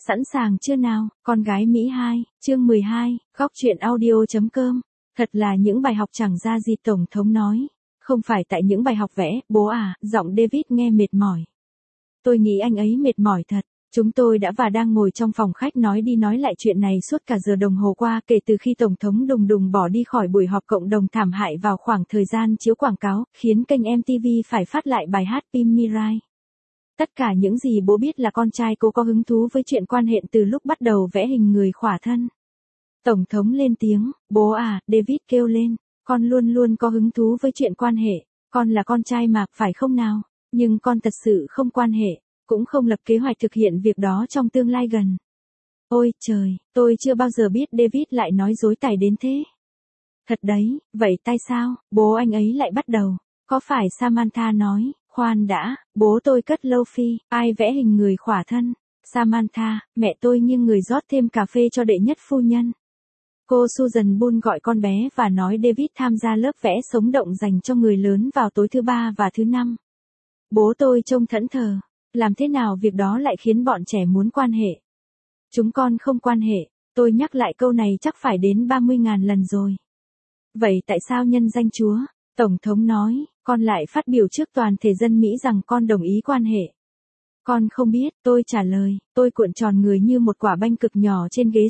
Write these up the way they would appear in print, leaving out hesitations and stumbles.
Sẵn sàng chưa nào, con gái Mỹ 2, chương 12, góc truyện audio.com. Thật là những bài học chẳng ra gì, Tổng thống nói. Không phải tại những bài học vẽ, bố à, giọng David nghe mệt mỏi. Tôi nghĩ anh ấy mệt mỏi thật. Chúng tôi đã và đang ngồi trong phòng khách nói đi nói lại chuyện này suốt cả giờ đồng hồ qua kể từ khi Tổng thống đùng đùng bỏ đi khỏi buổi họp cộng đồng thảm hại vào khoảng thời gian chiếu quảng cáo, khiến kênh MTV phải phát lại bài hát Pin Mirai. Tất cả những gì bố biết là con trai cô có hứng thú với chuyện quan hệ từ lúc bắt đầu vẽ hình người khỏa thân. Tổng thống lên tiếng, bố à, David kêu lên, con luôn luôn có hứng thú với chuyện quan hệ, con là con trai mà, phải không nào? Nhưng con thật sự không quan hệ, cũng không lập kế hoạch thực hiện việc đó trong tương lai gần. Ôi trời, tôi chưa bao giờ biết David lại nói dối tài đến thế. Thật đấy, vậy tại sao, bố anh ấy lại bắt đầu? Có phải Samantha nói, khoan đã, bố tôi cất lâu phi, ai vẽ hình người khỏa thân? Samantha, mẹ tôi nghiêng người rót thêm cà phê cho đệ nhất phu nhân. Cô Susan Bull gọi con bé và nói David tham gia lớp vẽ sống động dành cho người lớn vào tối thứ Ba và thứ Năm. Bố tôi trông thẫn thờ. Làm thế nào việc đó lại khiến bọn trẻ muốn quan hệ? Chúng con không quan hệ, tôi nhắc lại câu này chắc phải đến 30.000 lần rồi. Vậy tại sao nhân danh Chúa? Tổng thống nói, con lại phát biểu trước toàn thể dân Mỹ rằng con đồng ý quan hệ. Con không biết, tôi trả lời, tôi cuộn tròn người như một quả banh cực nhỏ trên ghế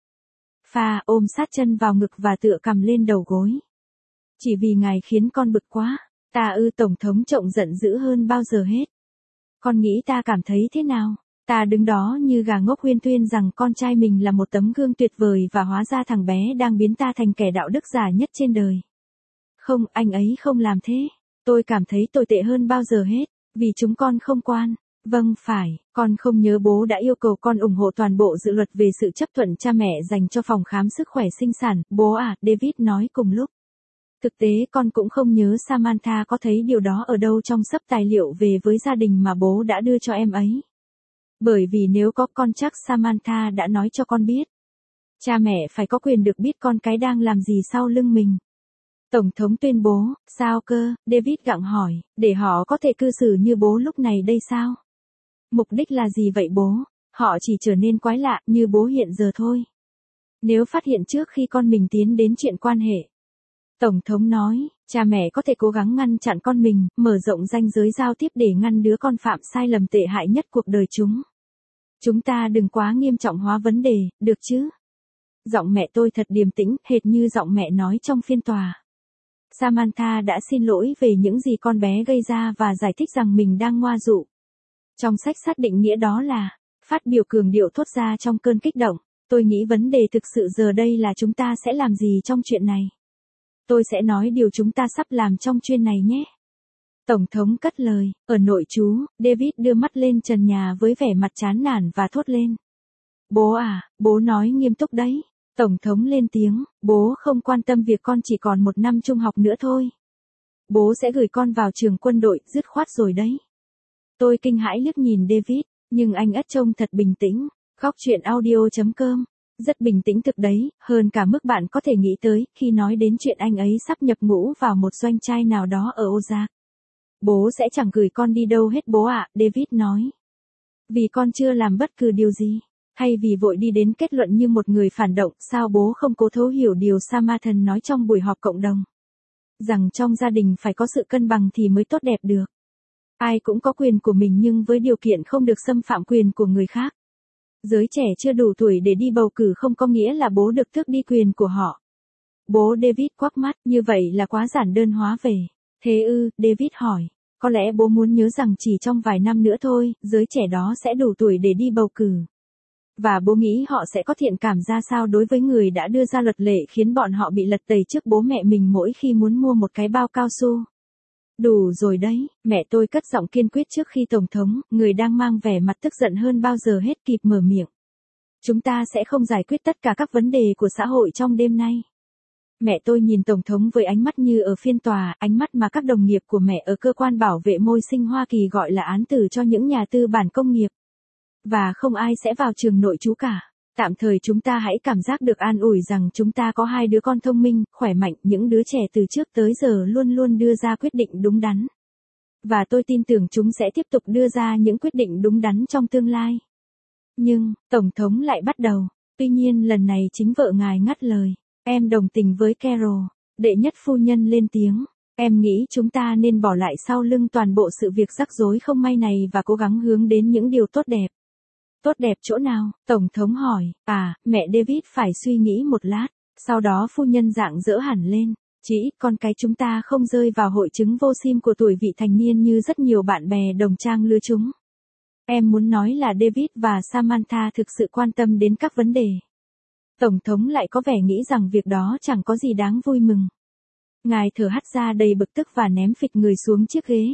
sofa, ôm sát chân vào ngực và tựa cằm lên đầu gối. Chỉ vì ngài khiến con bực quá, Tổng thống trộng giận dữ hơn bao giờ hết. Con nghĩ ta cảm thấy thế nào? Ta đứng đó như gà ngốc huyên thuyên rằng con trai mình là một tấm gương tuyệt vời và hóa ra thằng bé đang biến ta thành kẻ đạo đức giả nhất trên đời. Không, anh ấy không làm thế. Tôi cảm thấy tồi tệ hơn bao giờ hết, vì chúng con không quan. Vâng phải, con không nhớ bố đã yêu cầu con ủng hộ toàn bộ dự luật về sự chấp thuận cha mẹ dành cho phòng khám sức khỏe sinh sản, bố à, David nói cùng lúc. Thực tế con cũng không nhớ Samantha có thấy điều đó ở đâu trong sấp tài liệu về với gia đình mà bố đã đưa cho em ấy. Bởi vì nếu có con chắc Samantha đã nói cho con biết. Cha mẹ phải có quyền được biết con cái đang làm gì sau lưng mình. Tổng thống tuyên bố, sao cơ, David gặng hỏi, để họ có thể cư xử như bố lúc này đây sao? Mục đích là gì vậy bố? Họ chỉ trở nên quái lạ như bố hiện giờ thôi. Nếu phát hiện trước khi con mình tiến đến chuyện quan hệ. Tổng thống nói, cha mẹ có thể cố gắng ngăn chặn con mình, mở rộng ranh giới giao tiếp để ngăn đứa con phạm sai lầm tệ hại nhất cuộc đời chúng. Chúng ta đừng quá nghiêm trọng hóa vấn đề, được chứ? Giọng mẹ tôi thật điềm tĩnh, hệt như giọng mẹ nói trong phiên tòa. Samantha đã xin lỗi về những gì con bé gây ra và giải thích rằng mình đang ngoa dụ. Trong sách xác định nghĩa đó là, phát biểu cường điệu thốt ra trong cơn kích động, tôi nghĩ vấn đề thực sự giờ đây là chúng ta sẽ làm gì trong chuyện này. Tôi sẽ nói điều chúng ta sắp làm trong chuyên này nhé. Tổng thống cất lời, ở nội trú, David đưa mắt lên trần nhà với vẻ mặt chán nản và thốt lên. Bố à, bố nói nghiêm túc đấy. Tổng thống lên tiếng, bố không quan tâm việc con chỉ còn 1 năm trung học nữa thôi. Bố sẽ gửi con vào trường quân đội, dứt khoát rồi đấy. Tôi kinh hãi liếc nhìn David, nhưng anh ất trông thật bình tĩnh. Góc truyện audio.com. Rất bình tĩnh thực đấy, hơn cả mức bạn có thể nghĩ tới, khi nói đến chuyện anh ấy sắp nhập ngũ vào một doanh trại nào đó ở Ozark. Bố sẽ chẳng gửi con đi đâu hết bố ạ, David nói. Vì con chưa làm bất cứ điều gì, hay vì vội đi đến kết luận như một người phản động, sao bố không cố thấu hiểu điều Samantha nói trong buổi họp cộng đồng? Rằng trong gia đình phải có sự cân bằng thì mới tốt đẹp được. Ai cũng có quyền của mình nhưng với điều kiện không được xâm phạm quyền của người khác. Giới trẻ chưa đủ tuổi để đi bầu cử không có nghĩa là bố được tước đi quyền của họ. Bố David quắc mắt, như vậy là quá giản đơn hóa về. Thế ư, David hỏi. Có lẽ bố muốn nhớ rằng chỉ trong vài năm nữa thôi, giới trẻ đó sẽ đủ tuổi để đi bầu cử. Và bố nghĩ họ sẽ có thiện cảm ra sao đối với người đã đưa ra luật lệ khiến bọn họ bị lật tẩy trước bố mẹ mình mỗi khi muốn mua một cái bao cao su. Đủ rồi đấy, mẹ tôi cất giọng kiên quyết trước khi Tổng thống, người đang mang vẻ mặt tức giận hơn bao giờ hết kịp mở miệng. Chúng ta sẽ không giải quyết tất cả các vấn đề của xã hội trong đêm nay. Mẹ tôi nhìn Tổng thống với ánh mắt như ở phiên tòa, ánh mắt mà các đồng nghiệp của mẹ ở cơ quan bảo vệ môi sinh Hoa Kỳ gọi là án tử cho những nhà tư bản công nghiệp. Và không ai sẽ vào trường nội trú cả. Tạm thời chúng ta hãy cảm giác được an ủi rằng chúng ta có 2 đứa con thông minh, khỏe mạnh, những đứa trẻ từ trước tới giờ luôn luôn đưa ra quyết định đúng đắn. Và tôi tin tưởng chúng sẽ tiếp tục đưa ra những quyết định đúng đắn trong tương lai. Nhưng, Tổng thống lại bắt đầu. Tuy nhiên lần này chính vợ ngài ngắt lời. Em đồng tình với Carol. Đệ nhất phu nhân lên tiếng. Em nghĩ chúng ta nên bỏ lại sau lưng toàn bộ sự việc rắc rối không may này và cố gắng hướng đến những điều tốt đẹp. Tốt đẹp chỗ nào? Tổng thống hỏi. Mẹ David phải suy nghĩ một lát. Sau đó phu nhân rạng rỡ hẳn lên. Chỉ ít con cái chúng ta không rơi vào hội chứng vô sim của tuổi vị thành niên như rất nhiều bạn bè đồng trang lứa chúng. Em muốn nói là David và Samantha thực sự quan tâm đến các vấn đề. Tổng thống lại có vẻ nghĩ rằng việc đó chẳng có gì đáng vui mừng. Ngài thở hắt ra đầy bực tức và ném phịch người xuống chiếc ghế.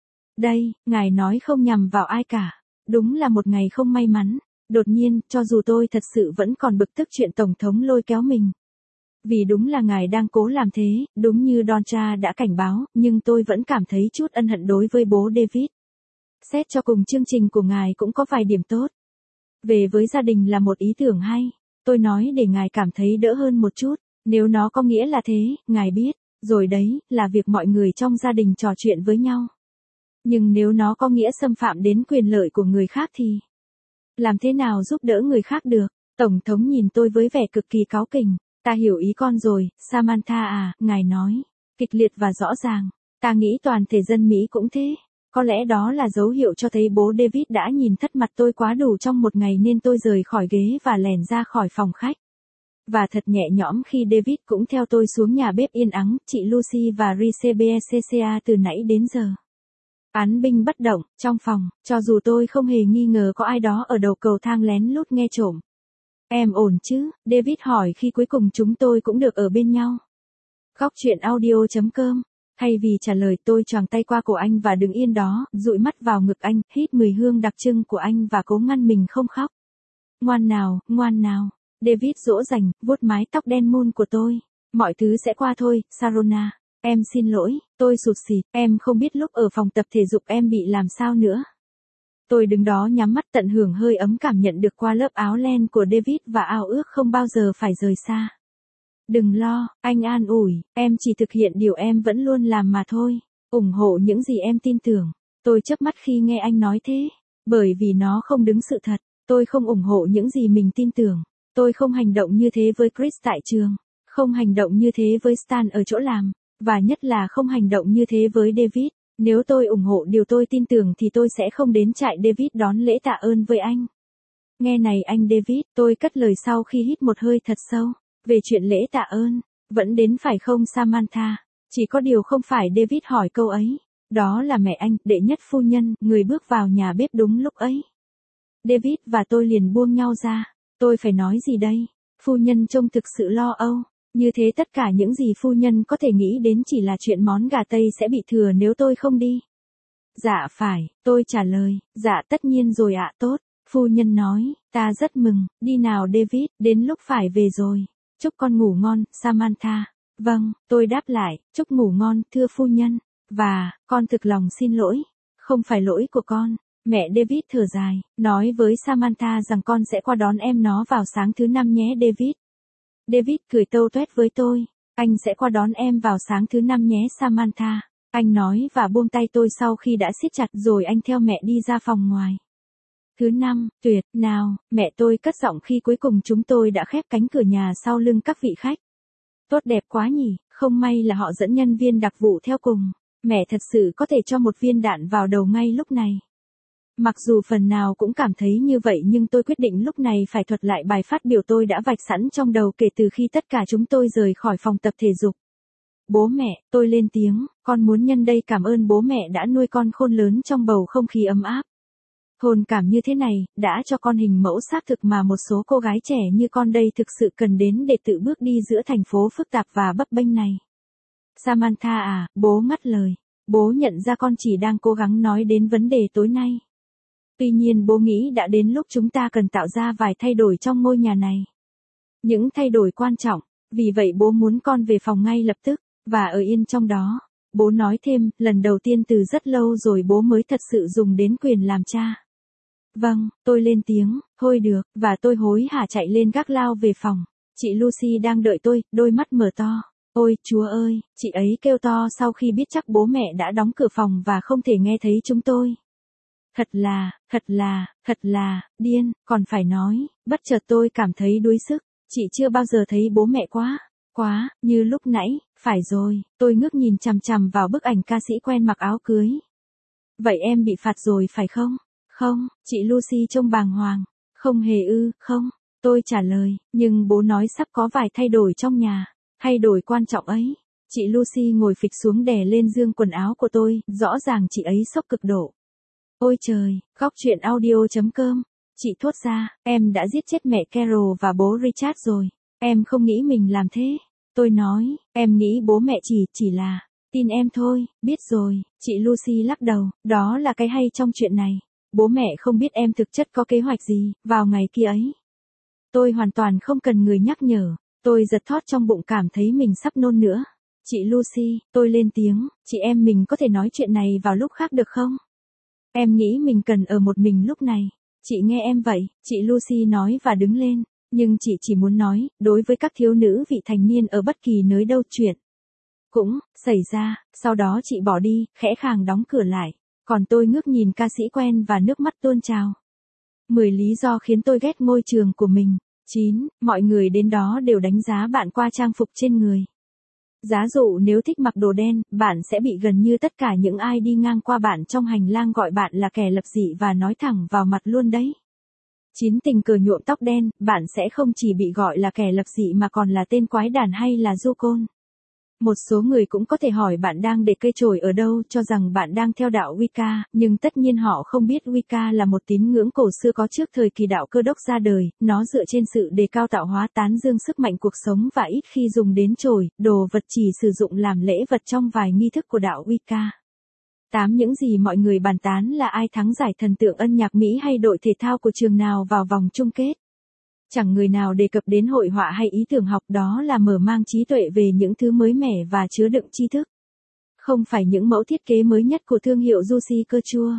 Đây, ngài nói không nhằm vào ai cả. Đúng là một ngày không may mắn. Đột nhiên, cho dù tôi thật sự vẫn còn bực tức chuyện Tổng thống lôi kéo mình. Vì đúng là ngài đang cố làm thế, đúng như Doncha đã cảnh báo, nhưng tôi vẫn cảm thấy chút ân hận đối với bố David. Xét cho cùng chương trình của ngài cũng có vài điểm tốt. Về với gia đình là một ý tưởng hay. Tôi nói để ngài cảm thấy đỡ hơn một chút. Nếu nó có nghĩa là thế, ngài biết. Rồi đấy, là việc mọi người trong gia đình trò chuyện với nhau. Nhưng nếu nó có nghĩa xâm phạm đến quyền lợi của người khác thì... Làm thế nào giúp đỡ người khác được? Tổng thống nhìn tôi với vẻ cực kỳ cáu kỉnh. Ta hiểu ý con rồi, Samantha ngài nói. Kịch liệt và rõ ràng. Ta nghĩ toàn thể dân Mỹ cũng thế. Có lẽ đó là dấu hiệu cho thấy bố David đã nhìn thất mặt tôi quá đủ trong một ngày nên tôi rời khỏi ghế và lẻn ra khỏi phòng khách. Và thật nhẹ nhõm khi David cũng theo tôi xuống nhà bếp yên ắng, chị Lucy và Rebecca từ nãy đến giờ. Án binh bất động, trong phòng, cho dù tôi không hề nghi ngờ có ai đó ở đầu cầu thang lén lút nghe trộm. Em ổn chứ? David hỏi khi cuối cùng chúng tôi cũng được ở bên nhau. Góc chuyện audio.com. Thay vì trả lời tôi choàng tay qua cổ anh và đứng yên đó, dụi mắt vào ngực anh, hít mùi hương đặc trưng của anh và cố ngăn mình không khóc. Ngoan nào, ngoan nào. David dỗ dành, vuốt mái tóc đen môn của tôi. Mọi thứ sẽ qua thôi, Sarona. Em xin lỗi, tôi sụt sịt, em không biết lúc ở phòng tập thể dục em bị làm sao nữa. Tôi đứng đó nhắm mắt tận hưởng hơi ấm cảm nhận được qua lớp áo len của David và ao ước không bao giờ phải rời xa. Đừng lo, anh an ủi, em chỉ thực hiện điều em vẫn luôn làm mà thôi. Ủng hộ những gì em tin tưởng. Tôi chớp mắt khi nghe anh nói thế. Bởi vì nó không đứng sự thật. Tôi không ủng hộ những gì mình tin tưởng. Tôi không hành động như thế với Chris tại trường. Không hành động như thế với Stan ở chỗ làm. Và nhất là không hành động như thế với David. Nếu tôi ủng hộ điều tôi tin tưởng thì tôi sẽ không đến trại David đón lễ tạ ơn với anh. Nghe này anh David, tôi cất lời sau khi hít một hơi thật sâu. Về chuyện lễ tạ ơn, vẫn đến phải không Samantha? Chỉ có điều không phải David hỏi câu ấy. Đó là mẹ anh, đệ nhất phu nhân, người bước vào nhà bếp đúng lúc ấy. David và tôi liền buông nhau ra. Tôi phải nói gì đây? Phu nhân trông thực sự lo âu. Như thế tất cả những gì phu nhân có thể nghĩ đến chỉ là chuyện món gà Tây sẽ bị thừa nếu tôi không đi. Dạ phải, tôi trả lời, dạ tất nhiên rồi ạ tốt. Phu nhân nói, ta rất mừng, đi nào David, đến lúc phải về rồi. Chúc con ngủ ngon, Samantha. Vâng, tôi đáp lại, chúc ngủ ngon, thưa phu nhân. Và, con thực lòng xin lỗi. Không phải lỗi của con. Mẹ David thở dài, nói với Samantha rằng con sẽ qua đón em nó vào sáng thứ 5 nhé David. David cười tâu tuét với tôi. Anh sẽ qua đón em vào sáng thứ 5 nhé Samantha. Anh nói và buông tay tôi sau khi đã siết chặt rồi anh theo mẹ đi ra phòng ngoài. Thứ 5, tuyệt, nào, mẹ tôi cất giọng khi cuối cùng chúng tôi đã khép cánh cửa nhà sau lưng các vị khách. Tốt đẹp quá nhỉ, không may là họ dẫn nhân viên đặc vụ theo cùng. Mẹ thật sự có thể cho một viên đạn vào đầu ngay lúc này. Mặc dù phần nào cũng cảm thấy như vậy nhưng tôi quyết định lúc này phải thuật lại bài phát biểu tôi đã vạch sẵn trong đầu kể từ khi tất cả chúng tôi rời khỏi phòng tập thể dục. Bố mẹ, tôi lên tiếng, con muốn nhân đây cảm ơn bố mẹ đã nuôi con khôn lớn trong bầu không khí ấm áp. Hồn cảm như thế này, đã cho con hình mẫu xác thực mà một số cô gái trẻ như con đây thực sự cần đến để tự bước đi giữa thành phố phức tạp và bấp bênh này. Samantha bố ngắt lời. Bố nhận ra con chỉ đang cố gắng nói đến vấn đề tối nay. Tuy nhiên bố nghĩ đã đến lúc chúng ta cần tạo ra vài thay đổi trong ngôi nhà này. Những thay đổi quan trọng, vì vậy bố muốn con về phòng ngay lập tức, và ở yên trong đó. Bố nói thêm, lần đầu tiên từ rất lâu rồi bố mới thật sự dùng đến quyền làm cha. Vâng, tôi lên tiếng, thôi được, và tôi hối hả chạy lên gác lao về phòng. Chị Lucy đang đợi tôi, đôi mắt mở to. Ôi, Chúa ơi, chị ấy kêu to sau khi biết chắc bố mẹ đã đóng cửa phòng và không thể nghe thấy chúng tôi. thật là, điên, còn phải nói, bất chợt tôi cảm thấy đuối sức, chị chưa bao giờ thấy bố mẹ quá, như lúc nãy, phải rồi, tôi ngước nhìn chằm chằm vào bức ảnh ca sĩ quen mặc áo cưới. Vậy em bị phạt rồi phải không? Không, chị Lucy trông bàng hoàng. Không hề ư, không. Tôi trả lời, nhưng bố nói sắp có vài thay đổi trong nhà. Thay đổi quan trọng ấy. Chị Lucy ngồi phịch xuống đè lên giương quần áo của tôi, rõ ràng chị ấy sốc cực độ. Ôi trời, góc truyện audio.com. Chị thốt ra, em đã giết chết mẹ Carol và bố Richard rồi. Em không nghĩ mình làm thế. Tôi nói, em nghĩ bố mẹ chỉ là, tin em thôi, biết rồi. Chị Lucy lắc đầu, đó là cái hay trong chuyện này. Bố mẹ không biết em thực chất có kế hoạch gì, vào ngày kia ấy. Tôi hoàn toàn không cần người nhắc nhở. Tôi giật thót trong bụng cảm thấy mình sắp nôn nữa. Chị Lucy, tôi lên tiếng, chị em mình có thể nói chuyện này vào lúc khác được không? Em nghĩ mình cần ở một mình lúc này. Chị nghe em vậy, chị Lucy nói và đứng lên. Nhưng chị chỉ muốn nói, đối với các thiếu nữ vị thành niên ở bất kỳ nơi đâu chuyện cũng xảy ra, sau đó chị bỏ đi, khẽ khàng đóng cửa lại. Còn tôi ngước nhìn ca sĩ quen và nước mắt tuôn trào. 10 lý do khiến tôi ghét ngôi trường của mình. 9. Mọi người đến đó đều đánh giá bạn qua trang phục trên người. Giá dụ nếu thích mặc đồ đen, bạn sẽ bị gần như tất cả những ai đi ngang qua bạn trong hành lang gọi bạn là kẻ lập dị và nói thẳng vào mặt luôn đấy. 9. Tình cờ nhuộm tóc đen, bạn sẽ không chỉ bị gọi là kẻ lập dị mà còn là tên quái đản hay là du côn. Một số người cũng có thể hỏi bạn đang để cây chổi ở đâu, cho rằng bạn đang theo đạo Wicca, nhưng tất nhiên họ không biết Wicca là một tín ngưỡng cổ xưa có trước thời kỳ đạo Cơ đốc ra đời, nó dựa trên sự đề cao tạo hóa tán dương sức mạnh cuộc sống và ít khi dùng đến chổi, đồ vật chỉ sử dụng làm lễ vật trong vài nghi thức của đạo Wicca. 8. Những gì mọi người bàn tán là ai thắng giải thần tượng ân nhạc Mỹ hay đội thể thao của trường nào vào vòng chung kết. Chẳng người nào đề cập đến hội họa hay ý tưởng học, đó là mở mang trí tuệ về những thứ mới mẻ và chứa đựng tri thức. Không phải những mẫu thiết kế mới nhất của thương hiệu Juicy Couture.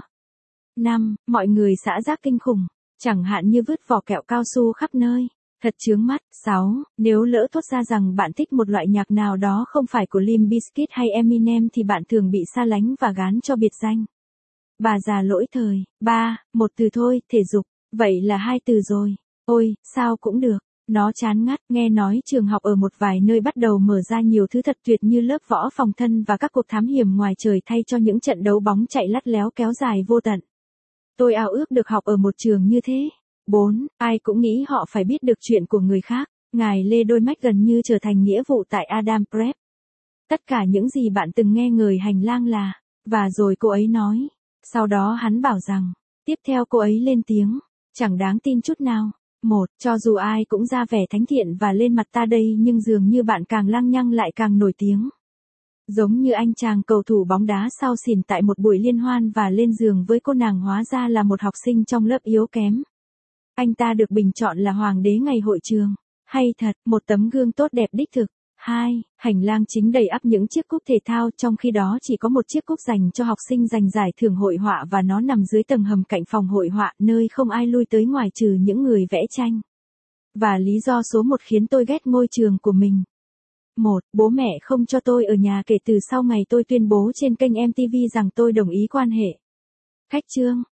5. Mọi người xả rác kinh khủng, chẳng hạn như vứt vỏ kẹo cao su khắp nơi. Thật chướng mắt. 6. Nếu lỡ thốt ra rằng bạn thích một loại nhạc nào đó không phải của Limp Bizkit hay Eminem thì bạn thường bị xa lánh và gán cho biệt danh. Bà già lỗi thời. 3. Một từ thôi, thể dục. Vậy là 2 từ rồi. Ôi, sao cũng được. Nó chán ngắt, nghe nói trường học ở một vài nơi bắt đầu mở ra nhiều thứ thật tuyệt như lớp võ phòng thân và các cuộc thám hiểm ngoài trời thay cho những trận đấu bóng chạy lắt léo kéo dài vô tận. Tôi ao ước được học ở một trường như thế. 4. Ai cũng nghĩ họ phải biết được chuyện của người khác. Ngài Lê Đôi Mách gần như trở thành nghĩa vụ tại Adam Prep. Tất cả những gì bạn từng nghe người hành lang là, và rồi cô ấy nói. Sau đó hắn bảo rằng, tiếp theo cô ấy lên tiếng, chẳng đáng tin chút nào. 1. Cho dù ai cũng ra vẻ thánh thiện và lên mặt ta đây nhưng dường như bạn càng lăng nhăng lại càng nổi tiếng. Giống như anh chàng cầu thủ bóng đá sao xỉn tại một buổi liên hoan và lên giường với cô nàng hóa ra là một học sinh trong lớp yếu kém. Anh ta được bình chọn là hoàng đế ngày hội trường. Hay thật, một tấm gương tốt đẹp đích thực. 2. Hành lang chính đầy ắp những chiếc cúp thể thao, trong khi đó chỉ có một chiếc cúp dành cho học sinh giành giải thưởng hội họa và nó nằm dưới tầng hầm cạnh phòng hội họa, nơi không ai lui tới ngoài trừ những người vẽ tranh. Và lý do số 1 khiến tôi ghét ngôi trường của mình. 1. Bố mẹ không cho tôi ở nhà kể từ sau ngày tôi tuyên bố trên kênh MTV rằng tôi đồng ý quan hệ. Khách chương.